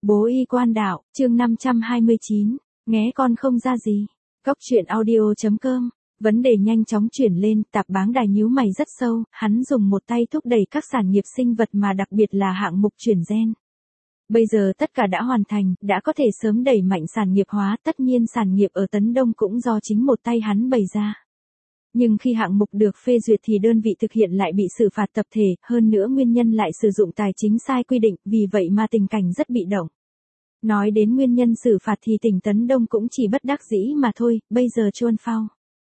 Bố y quan đạo, chương 529, nghe con không ra gì. Góc truyện audio.com, vấn đề nhanh chóng chuyển lên, Tạp Báng Đài nhíu mày rất sâu, hắn dùng một tay thúc đẩy các sản nghiệp sinh vật mà đặc biệt là hạng mục chuyển gen. Bây giờ tất cả đã hoàn thành, đã có thể sớm đẩy mạnh sản nghiệp hóa, tất nhiên sản nghiệp ở Tấn Đông cũng do chính một tay hắn bày ra. Nhưng khi hạng mục được phê duyệt thì đơn vị thực hiện lại bị xử phạt tập thể, hơn nữa nguyên nhân lại sử dụng tài chính sai quy định, vì vậy mà tình cảnh rất bị động. Nói đến nguyên nhân xử phạt thì tỉnh Tấn Đông cũng chỉ bất đắc dĩ mà thôi, bây giờ chuôn phao.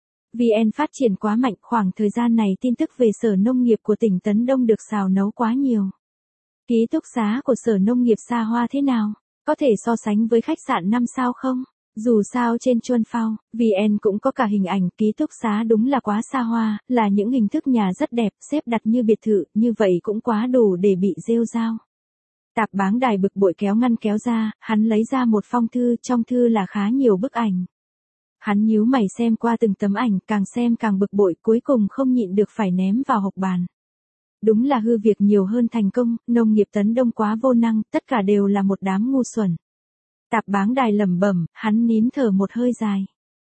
VN phát triển quá mạnh, khoảng thời gian này tin tức về Sở Nông nghiệp của tỉnh Tấn Đông được xào nấu quá nhiều. Ký túc xá của Sở Nông nghiệp xa hoa thế nào? Có thể so sánh với khách sạn 5 sao không? Dù sao trên chuôn phao, VN cũng có cả hình ảnh ký túc xá đúng là quá xa hoa, là những hình thức nhà rất đẹp, xếp đặt như biệt thự, như vậy cũng quá đủ để bị rêu rao. Tạp Báng Đài bực bội kéo ngăn kéo ra, hắn lấy ra một phong thư, trong thư là khá nhiều bức ảnh. Hắn nhíu mày xem qua từng tấm ảnh, càng xem càng bực bội, cuối cùng không nhịn được phải ném vào hộc bàn. Đúng là hư việc nhiều hơn thành công, nông nghiệp Tấn Đông quá vô năng, tất cả đều là một đám ngu xuẩn. Tạp Báng Đài lẩm bẩm, hắn nín thở một hơi dài.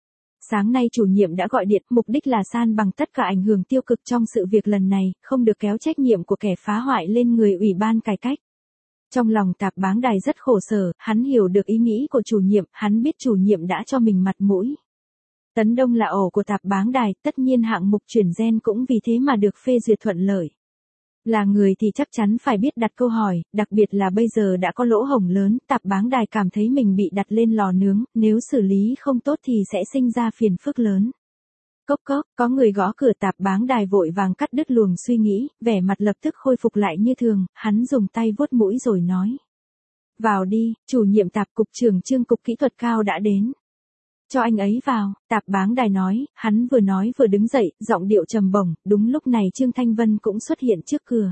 Sáng nay chủ nhiệm đã gọi điện, mục đích là san bằng tất cả ảnh hưởng tiêu cực trong sự việc lần này, không được kéo trách nhiệm của kẻ phá hoại lên người Ủy ban cải cách. Trong lòng Tạp Báng Đài rất khổ sở, hắn hiểu được ý nghĩ của chủ nhiệm, hắn biết chủ nhiệm đã cho mình mặt mũi. Tấn Đông là ổ của Tạp Báng Đài, tất nhiên hạng mục chuyển gen cũng vì thế mà được phê duyệt thuận lợi. Là người thì chắc chắn phải biết đặt câu hỏi, đặc biệt là bây giờ đã có lỗ hổng lớn, Tạp Báng Đài cảm thấy mình bị đặt lên lò nướng, nếu xử lý không tốt thì sẽ sinh ra phiền phức lớn. Cốc cốc, có người gõ cửa. Tạp Báng Đài vội vàng cắt đứt luồng suy nghĩ, vẻ mặt lập tức khôi phục lại như thường, hắn dùng tay vuốt mũi rồi nói. Vào đi, chủ nhiệm Tạp cục trưởng Trương cục kỹ thuật cao đã đến. Cho anh ấy vào, Tạp Báng Đài nói vừa vừa đứng dậy, giọng điệu trầm bổng, đúng lúc này Trương Thanh Vân cũng xuất hiện trước cửa.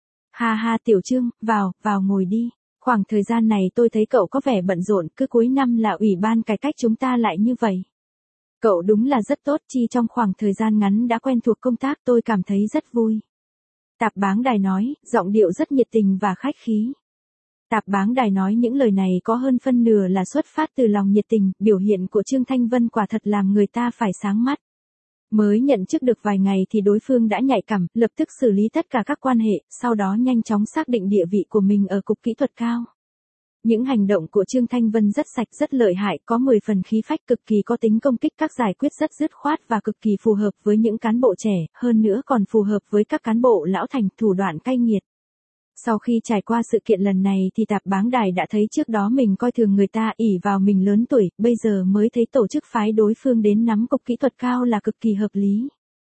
Ha ha Tiểu Trương, vào ngồi đi, khoảng thời gian này tôi thấy cậu có vẻ bận rộn, cứ cuối năm là Ủy ban cải cách chúng ta lại như vậy. Cậu đúng là rất tốt, chi trong khoảng thời gian ngắn đã quen thuộc công tác tôi cảm thấy rất vui. Tạp Báng Đài nói, giọng điệu rất nhiệt tình và khách khí. Tạp Báng Đài nói những lời này có hơn phân nửa là xuất phát từ lòng nhiệt tình, biểu hiện của Trương Thanh Vân quả thật làm người ta phải sáng mắt. Mới nhận chức được vài ngày thì đối phương đã nhạy cảm, lập tức xử lý tất cả các quan hệ, sau đó nhanh chóng xác định địa vị của mình ở cục kỹ thuật cao. Những hành động của Trương Thanh Vân rất sạch rất lợi hại, có 10 phần khí phách, cực kỳ có tính công kích, các giải quyết rất dứt khoát và cực kỳ phù hợp với những cán bộ trẻ, hơn nữa còn phù hợp với các cán bộ lão thành, thủ đoạn cay nghiệt. Sau khi trải qua sự kiện lần này thì Tạp Báng Đài đã thấy trước đó mình coi thường người ta, ỷ vào mình lớn tuổi, bây giờ mới thấy tổ chức phái đối phương đến nắm cục kỹ thuật cao là cực kỳ hợp lý.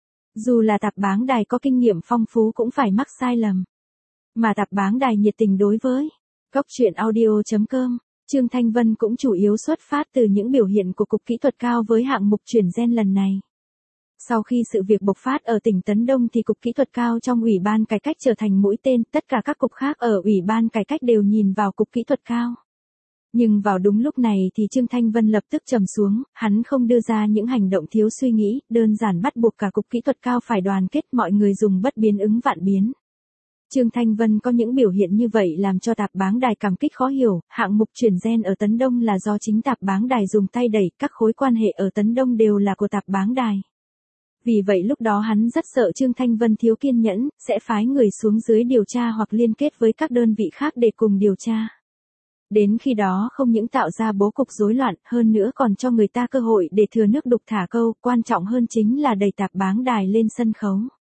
Dù là Tạp Báng Đài có kinh nghiệm phong phú cũng phải mắc sai lầm. Mà Tạp Báng Đài nhiệt tình đối với góc truyện audio.com, Trương Thanh Vân cũng chủ yếu xuất phát từ những biểu hiện của cục kỹ thuật cao với hạng mục chuyển gen lần này. Sau khi sự việc bộc phát ở tỉnh Tấn Đông thì cục kỹ thuật cao trong Ủy ban cải cách trở thành mũi tên, tất cả các cục khác ở Ủy ban cải cách đều nhìn vào cục kỹ thuật cao. Nhưng vào đúng lúc này thì Trương Thanh Vân lập tức trầm xuống, hắn không đưa ra những hành động thiếu suy nghĩ, đơn giản bắt buộc cả cục kỹ thuật cao phải đoàn kết, mọi người dùng bất biến ứng vạn biến. Trương Thanh Vân có những biểu hiện như vậy làm cho Tạp Báng Đài cảm kích khó hiểu, hạng mục chuyển gen ở Tấn Đông là do chính Tạp Báng Đài dùng tay đẩy, các khối quan hệ ở Tấn Đông đều là của Tạp Báng Đài. Vì vậy lúc đó hắn rất sợ Trương Thanh Vân thiếu kiên nhẫn, sẽ phái người xuống dưới điều tra hoặc liên kết với các đơn vị khác để cùng điều tra. Đến khi đó không những tạo ra bố cục rối loạn, hơn nữa còn cho người ta cơ hội để thừa nước đục thả câu, quan trọng hơn chính là đẩy Tạp Báng Đài lên sân khấu.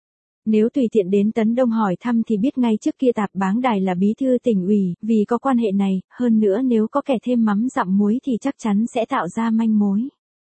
Nếu tùy tiện đến Tấn Đông hỏi thăm thì biết ngay trước kia Tạp Báng Đài là bí thư tỉnh ủy, vì có quan hệ này, hơn nữa nếu có kẻ thêm mắm dặm muối thì chắc chắn sẽ tạo ra manh mối.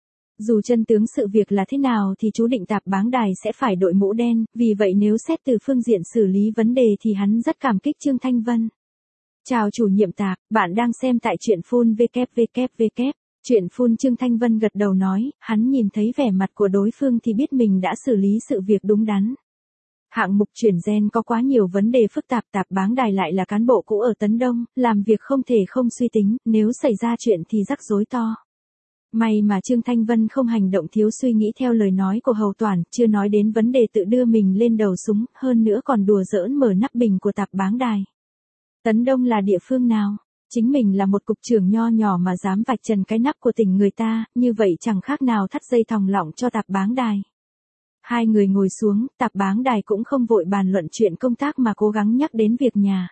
Dù chân tướng sự việc là thế nào thì chú định Tạp Báng Đài sẽ phải đội mũ đen, vì vậy nếu xét từ phương diện xử lý vấn đề thì hắn rất cảm kích Trương Thanh Vân. Chào chủ nhiệm Tạp, bạn đang xem tại truyện phun www. Truyện phun. Trương Thanh Vân gật đầu nói, hắn nhìn thấy vẻ mặt của đối phương thì biết mình đã xử lý sự việc đúng đắn. Hạng mục chuyển gen có quá nhiều vấn đề phức tạp, Tạp Báng Đài lại là cán bộ cũ ở Tấn Đông, làm việc không thể không suy tính, nếu xảy ra chuyện thì rắc rối to. May mà Trương Thanh Vân không hành động thiếu suy nghĩ theo lời nói của Hầu Toản, chưa nói đến vấn đề tự đưa mình lên đầu súng, hơn nữa còn đùa giỡn mở nắp bình của Tạp Báng Đài. Tấn Đông là địa phương nào? Chính mình là một cục trưởng nho nhỏ mà dám vạch trần cái nắp của tỉnh người ta, như vậy chẳng khác nào thắt dây thòng lọng cho Tạp Báng Đài. Hai người ngồi xuống, Tạp Báng Đài cũng không vội bàn luận chuyện công tác mà cố gắng nhắc đến việc nhà.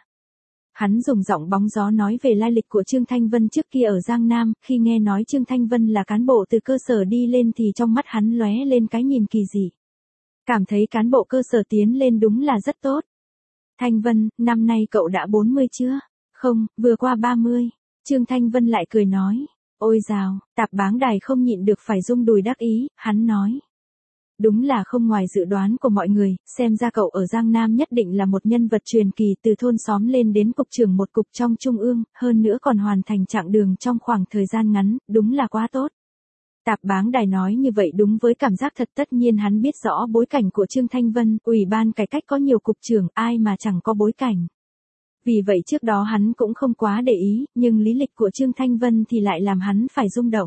Hắn dùng giọng bóng gió nói về lai lịch của Trương Thanh Vân trước kia ở Giang Nam, khi nghe nói Trương Thanh Vân là cán bộ từ cơ sở đi lên thì trong mắt hắn lóe lên cái nhìn kỳ dị. Cảm thấy cán bộ cơ sở tiến lên đúng là rất tốt. Thanh Vân, năm nay cậu đã 40 chưa? Không, vừa qua 30. Trương Thanh Vân lại cười nói. Ôi dào, Tạp Báng Đài không nhịn được phải rung đùi đắc ý, hắn nói. Đúng là không ngoài dự đoán của mọi người, xem ra cậu ở Giang Nam nhất định là một nhân vật truyền kỳ từ thôn xóm lên đến cục trưởng một cục trong trung ương, hơn nữa còn hoàn thành chặng đường trong khoảng thời gian ngắn, đúng là quá tốt. Tạp Báng Đài nói như vậy đúng với cảm giác thật, tất nhiên hắn biết rõ bối cảnh của Trương Thanh Vân, Ủy ban cải cách có nhiều cục trưởng, ai mà chẳng có bối cảnh. Vì vậy trước đó hắn cũng không quá để ý, nhưng lý lịch của Trương Thanh Vân thì lại làm hắn phải rung động.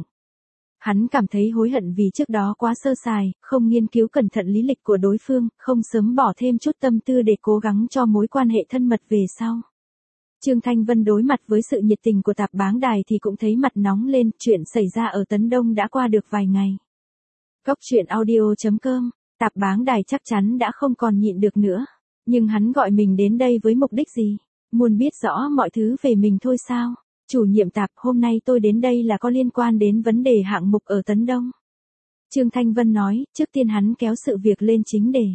Hắn cảm thấy hối hận vì trước đó quá sơ sài, không nghiên cứu cẩn thận lý lịch của đối phương, không sớm bỏ thêm chút tâm tư để cố gắng cho mối quan hệ thân mật về sau. Trương Thanh Vân đối mặt với sự nhiệt tình của Tạp Báng Đài thì cũng thấy mặt nóng lên, chuyện xảy ra ở Tấn Đông đã qua được vài ngày. Cốc truyện audio.com, Tạp Báng Đài chắc chắn đã không còn nhịn được nữa. Nhưng hắn gọi mình đến đây với mục đích gì? Muốn biết rõ mọi thứ về mình thôi sao? Chủ nhiệm Tạp, hôm nay tôi đến đây là có liên quan đến vấn đề hạng mục ở Tấn Đông. Trương Thanh Vân nói, trước tiên hắn kéo sự việc lên chính đề.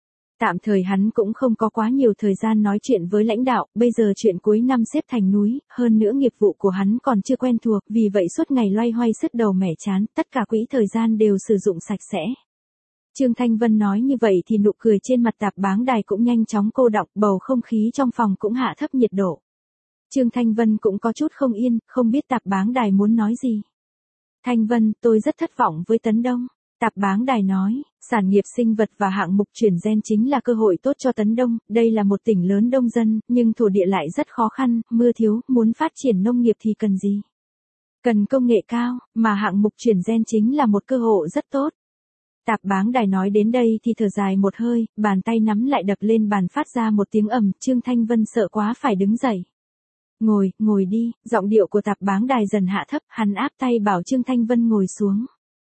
Tạm thời hắn cũng không có quá nhiều thời gian nói chuyện với lãnh đạo, bây giờ chuyện cuối năm xếp thành núi, hơn nữa nghiệp vụ của hắn còn chưa quen thuộc, vì vậy suốt ngày loay hoay sứt đầu mẻ chán, tất cả quỹ thời gian đều sử dụng sạch sẽ. Trương Thanh Vân nói như vậy thì nụ cười trên mặt Tạp Báng Đài cũng nhanh chóng cô đọng, bầu không khí trong phòng cũng hạ thấp nhiệt độ. Trương Thanh Vân cũng có chút không yên, không biết Tạp Báng Đài muốn nói gì. Thanh Vân, tôi rất thất vọng với Tấn Đông. Tạp Báng Đài nói, sản nghiệp sinh vật và hạng mục chuyển gen chính là cơ hội tốt cho Tấn Đông, đây là một tỉnh lớn đông dân, nhưng thổ địa lại rất khó khăn, mưa thiếu, muốn phát triển nông nghiệp thì cần gì? Cần công nghệ cao, mà hạng mục chuyển gen chính là một cơ hội rất tốt. Tạp Báng Đài nói đến đây thì thở dài một hơi, bàn tay nắm lại đập lên bàn phát ra một tiếng ầm, Trương Thanh Vân sợ quá phải đứng dậy. Ngồi đi, giọng điệu của Tạp Báng Đài dần hạ thấp, hắn áp tay bảo Trương Thanh Vân ngồi xuống.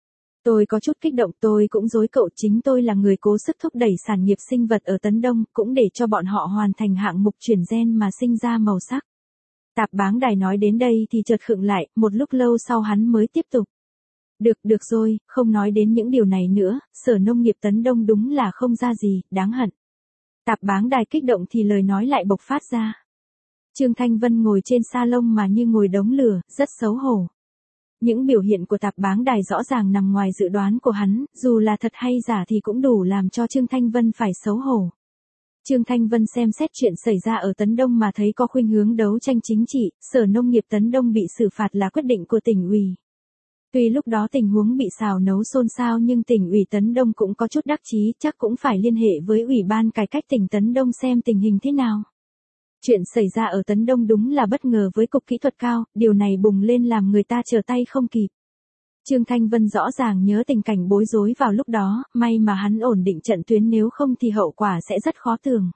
Tôi có chút kích động, tôi cũng dối cậu, chính tôi là người cố sức thúc đẩy sản nghiệp sinh vật ở Tấn Đông, cũng để cho bọn họ hoàn thành hạng mục chuyển gen mà sinh ra màu sắc. Tạp Báng Đài nói đến đây thì chợt khựng lại, một lúc lâu sau hắn mới tiếp tục. Được rồi, không nói đến những điều này nữa, Sở Nông nghiệp Tấn Đông đúng là không ra gì, đáng hận. Tạp Báng Đài kích động thì lời nói lại bộc phát ra. Trương Thanh Vân ngồi trên sa lông mà như ngồi đống lửa, rất xấu hổ. Những biểu hiện của Tạp Báng Đài rõ ràng nằm ngoài dự đoán của hắn, dù là thật hay giả thì cũng đủ làm cho Trương Thanh Vân phải xấu hổ. Trương Thanh Vân xem xét chuyện xảy ra ở Tấn Đông mà thấy có khuynh hướng đấu tranh chính trị, Sở Nông nghiệp Tấn Đông bị xử phạt là quyết định của tỉnh ủy. Tuy lúc đó tình huống bị xào nấu xôn xao nhưng tỉnh ủy Tấn Đông cũng có chút đắc chí, chắc cũng phải liên hệ với Ủy ban cải cách tỉnh Tấn Đông xem tình hình thế nào. Chuyện xảy ra ở Tấn Đông đúng là bất ngờ với cục kỹ thuật cao, điều này bùng lên làm người ta trở tay không kịp. Trương Thanh Vân rõ ràng nhớ tình cảnh bối rối vào lúc đó, may mà hắn ổn định trận tuyến, nếu không thì hậu quả sẽ rất khó lường.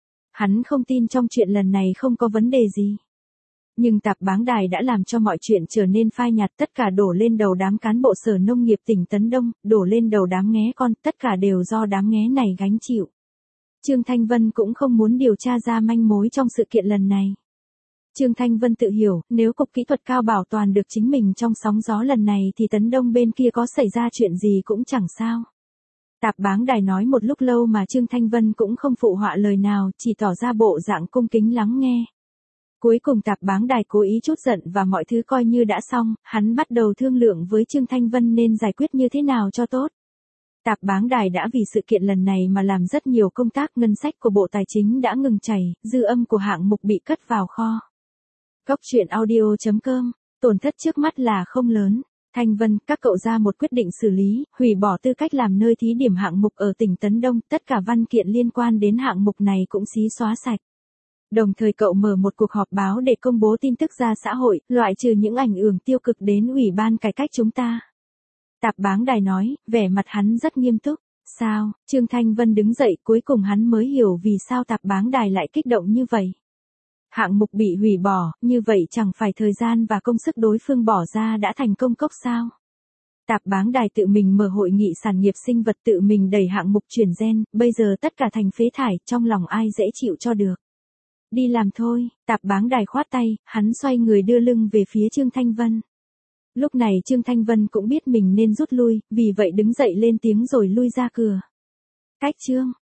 Hắn không tin trong chuyện lần này không có vấn đề gì. Nhưng Tạp Báng Đài đã làm cho mọi chuyện trở nên phai nhạt, tất cả đổ lên đầu đám cán bộ Sở Nông nghiệp tỉnh Tấn Đông, đổ lên đầu đám nghé con, tất cả đều do đám nghé này gánh chịu. Trương Thanh Vân cũng không muốn điều tra ra manh mối trong sự kiện lần này. Trương Thanh Vân tự hiểu, nếu cục kỹ thuật cao bảo toàn được chính mình trong sóng gió lần này thì Tấn Đông bên kia có xảy ra chuyện gì cũng chẳng sao. Tạp Báng Đài nói một lúc lâu mà Trương Thanh Vân cũng không phụ họa lời nào, chỉ tỏ ra bộ dạng cung kính lắng nghe. Cuối cùng Tạp Báng Đài cố ý trút giận và mọi thứ coi như đã xong, hắn bắt đầu thương lượng với Trương Thanh Vân nên giải quyết như thế nào cho tốt. Tạp Báng Đài đã vì sự kiện lần này mà làm rất nhiều công tác, ngân sách của Bộ Tài chính đã ngừng chảy, dư âm của hạng mục bị cất vào kho. Cốc truyện audio.com, tổn thất trước mắt là không lớn. Thanh Vân, các cậu ra một quyết định xử lý, hủy bỏ tư cách làm nơi thí điểm hạng mục ở tỉnh Tấn Đông, tất cả văn kiện liên quan đến hạng mục này cũng xí xóa sạch. Đồng thời cậu mở một cuộc họp báo để công bố tin tức ra xã hội, loại trừ những ảnh hưởng tiêu cực đến Ủy ban cải cách chúng ta. Tạp Báng Đài nói, vẻ mặt hắn rất nghiêm túc. Sao? Trương Thanh Vân đứng dậy, cuối cùng hắn mới hiểu vì sao Tạp Báng Đài lại kích động như vậy. Hạng mục bị hủy bỏ, như vậy chẳng phải thời gian và công sức đối phương bỏ ra đã thành công cốc sao? Tạp báng đài tự mình mở hội nghị sản nghiệp sinh vật, tự mình đẩy hạng mục chuyển gen, bây giờ tất cả thành phế thải, trong lòng ai dễ chịu cho được. Đi làm thôi, tạp báng đài khoát tay, hắn xoay người đưa lưng về phía Trương Thanh Vân. Lúc này Trương Thanh Vân cũng biết mình nên rút lui, vì vậy đứng dậy lên tiếng rồi lui ra cửa. Cách Trương,